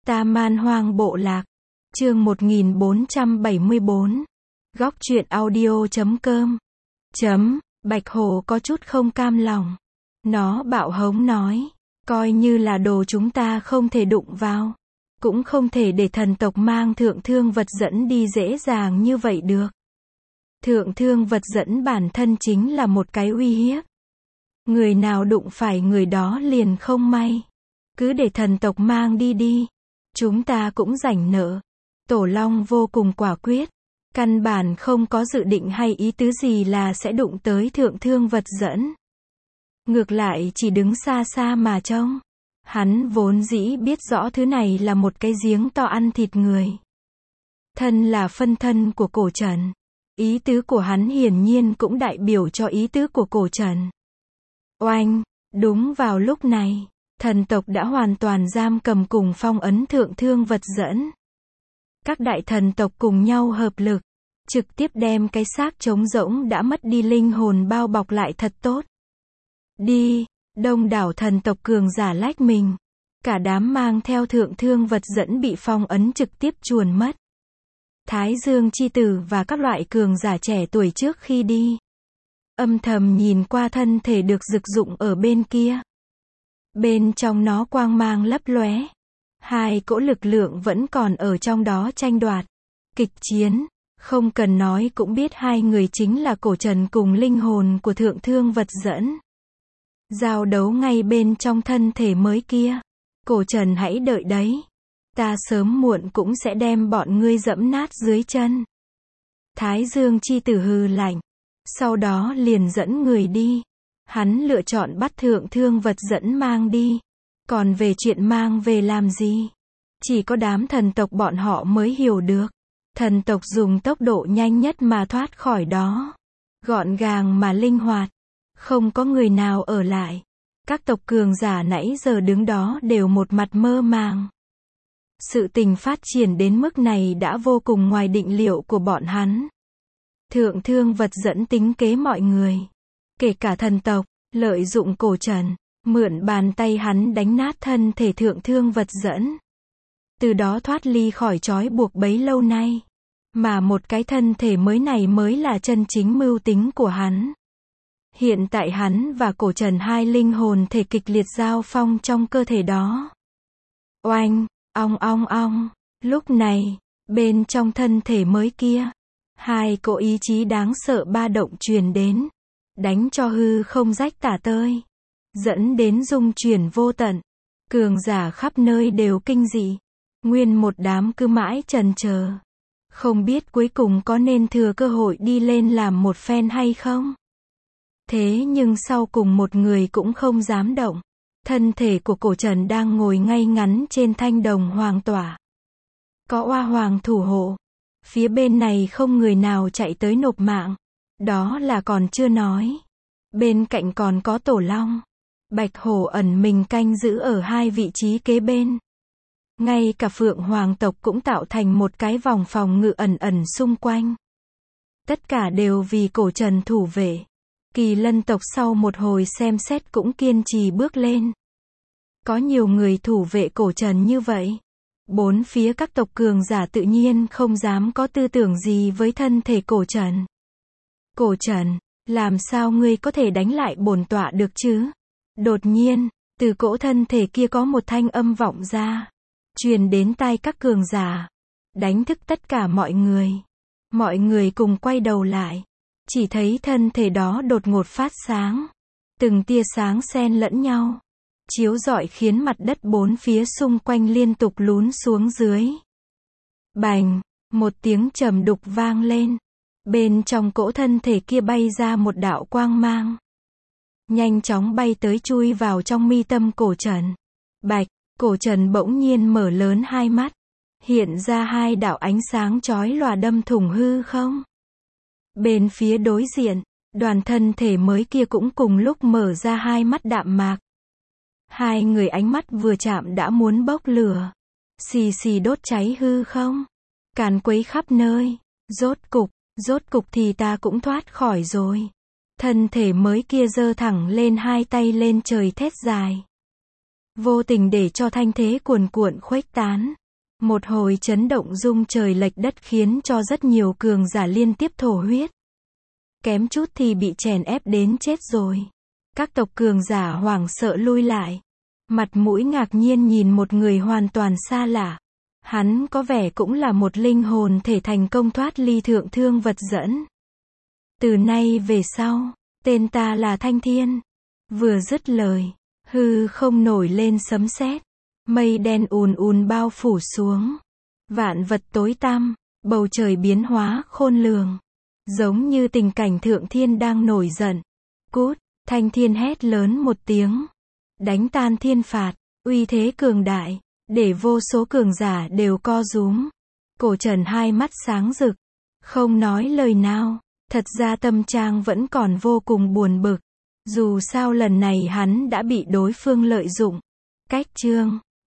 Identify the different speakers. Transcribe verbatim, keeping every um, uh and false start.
Speaker 1: Ta Man Hoang Bộ Lạc. Chương một nghìn bốn trăm bảy mươi bốn. Góc truyện audio chấm com. Chấm, Bạch Hổ có chút không cam lòng. Nó bạo hống nói, coi như là đồ chúng ta không thể đụng vào. Cũng không thể để thần tộc mang thượng thương vật dẫn đi dễ dàng như vậy được. Thượng thương vật dẫn bản thân chính là một cái uy hiếp. Người nào đụng phải người đó liền không may. Cứ để thần tộc mang đi đi. Chúng ta cũng rảnh nợ. Tổ Long vô cùng quả quyết. Căn bản không có dự định hay ý tứ gì là sẽ đụng tới thượng thương vật dẫn. Ngược lại chỉ đứng xa xa mà trông. Hắn vốn dĩ biết rõ thứ này là một cái giếng to ăn thịt người. Thân là phân thân của Cổ Trần. Ý tứ của hắn hiển nhiên cũng đại biểu cho ý tứ của Cổ Trần. Oanh, đúng vào lúc này, thần tộc đã hoàn toàn giam cầm cùng phong ấn thượng thương vật dẫn. Các đại thần tộc cùng nhau hợp lực, trực tiếp đem cái xác trống rỗng đã mất đi linh hồn bao bọc lại thật tốt. Đi, đông đảo thần tộc cường giả lách mình. Cả đám mang theo thượng thương vật dẫn bị phong ấn trực tiếp chuồn mất. Thái Dương chi tử và các loại cường giả trẻ tuổi trước khi đi. Âm thầm nhìn qua thân thể được rực dụng ở bên kia. Bên trong nó quang mang lấp lóe. Hai cỗ lực lượng vẫn còn ở trong đó tranh đoạt. Kịch chiến. Không cần nói cũng biết hai người chính là Cổ Trần cùng linh hồn của thượng thương vật dẫn. Giao đấu ngay bên trong thân thể mới kia. Cổ Trần hãy đợi đấy. Ta sớm muộn cũng sẽ đem bọn ngươi dẫm nát dưới chân. Thái Dương chi tử hừ lạnh. Sau đó liền dẫn người đi. Hắn lựa chọn bắt thượng thương vật dẫn mang đi. Còn về chuyện mang về làm gì? Chỉ có đám thần tộc bọn họ mới hiểu được. Thần tộc dùng tốc độ nhanh nhất mà thoát khỏi đó. Gọn gàng mà linh hoạt. Không có người nào ở lại. Các tộc cường giả nãy giờ đứng đó đều một mặt mơ màng. Sự tình phát triển đến mức này đã vô cùng ngoài định liệu của bọn hắn. Thượng thương vật dẫn tính kế mọi người. Kể cả thần tộc, lợi dụng Cổ Trần, mượn bàn tay hắn đánh nát thân thể thượng thương vật dẫn. Từ đó thoát ly khỏi trói buộc bấy lâu nay. Mà một cái thân thể mới này mới là chân chính mưu tính của hắn. Hiện tại hắn và Cổ Trần hai linh hồn thể kịch liệt giao phong trong cơ thể đó. Oanh, ong ong ong. Lúc này, bên trong thân thể mới kia, hai cỗ ý chí đáng sợ ba động truyền đến. Đánh cho hư không rách tả tơi. Dẫn đến dung chuyển vô tận. Cường giả khắp nơi đều kinh dị. Nguyên một đám cứ mãi trần chờ. Không biết cuối cùng có nên thừa cơ hội đi lên làm một phen hay không? Thế nhưng sau cùng một người cũng không dám động. Thân thể của Cổ Trần đang ngồi ngay ngắn trên thanh đồng hoàng tỏa. Có oa hoàng thủ hộ. Phía bên này không người nào chạy tới nộp mạng. Đó là còn chưa nói. Bên cạnh còn có Tổ Long. Bạch Hổ ẩn mình canh giữ ở hai vị trí kế bên. Ngay cả Phượng Hoàng tộc cũng tạo thành một cái vòng phòng ngự ẩn ẩn xung quanh. Tất cả đều vì Cổ Trần thủ vệ. Kỳ Lân tộc sau một hồi xem xét cũng kiên trì bước lên. Có nhiều người thủ vệ Cổ Trần như vậy. Bốn phía các tộc cường giả tự nhiên không dám có tư tưởng gì với thân thể Cổ Trần. Cổ Trần, làm sao ngươi có thể đánh lại bổn tọa được chứ? Đột nhiên, từ cỗ thân thể kia có một thanh âm vọng ra. Truyền đến tai các cường giả. Đánh thức tất cả mọi người. Mọi người cùng quay đầu lại. Chỉ thấy thân thể đó đột ngột phát sáng. Từng tia sáng xen lẫn nhau. Chiếu rọi khiến mặt đất bốn phía xung quanh liên tục lún xuống dưới. Bành, một tiếng trầm đục vang lên. Bên trong cỗ thân thể kia bay ra một đạo quang mang. Nhanh chóng bay tới chui vào trong mi tâm Cổ Trần. Bạch, Cổ Trần bỗng nhiên mở lớn hai mắt. Hiện ra hai đạo ánh sáng chói lòa đâm thủng hư không. Bên phía đối diện, đoàn thân thể mới kia cũng cùng lúc mở ra hai mắt đạm mạc. Hai người ánh mắt vừa chạm đã muốn bốc lửa. Xì xì đốt cháy hư không. Càn quấy khắp nơi. Rốt cục, rốt cục thì ta cũng thoát khỏi rồi. Thân thể mới kia giơ thẳng lên hai tay lên trời thét dài. vô tình để cho thanh thế cuồn cuộn khuếch tán. Một hồi chấn động rung trời lệch đất khiến cho rất nhiều cường giả liên tiếp thổ huyết. Kém chút thì bị chèn ép đến chết rồi. Các tộc cường giả hoảng sợ lui lại. Mặt mũi ngạc nhiên nhìn một người hoàn toàn xa lạ. Hắn có vẻ cũng là một linh hồn thể thành công thoát ly thượng thương vật dẫn. Từ nay về sau, tên ta là Thanh Thiên. Vừa dứt lời, hư không nổi lên sấm sét, mây đen ùn ùn bao phủ xuống. Vạn vật tối tăm, bầu trời biến hóa khôn lường. Giống như tình cảnh thượng thiên đang nổi giận. Cút, Thanh Thiên hét lớn một tiếng. Đánh tan thiên phạt, uy thế cường đại, để vô số cường giả đều co rúm. Cổ Trần hai mắt sáng rực, không nói lời nào. Thật ra tâm trạng vẫn còn vô cùng buồn bực. Dù sao lần này hắn đã bị đối phương lợi dụng. Cách chương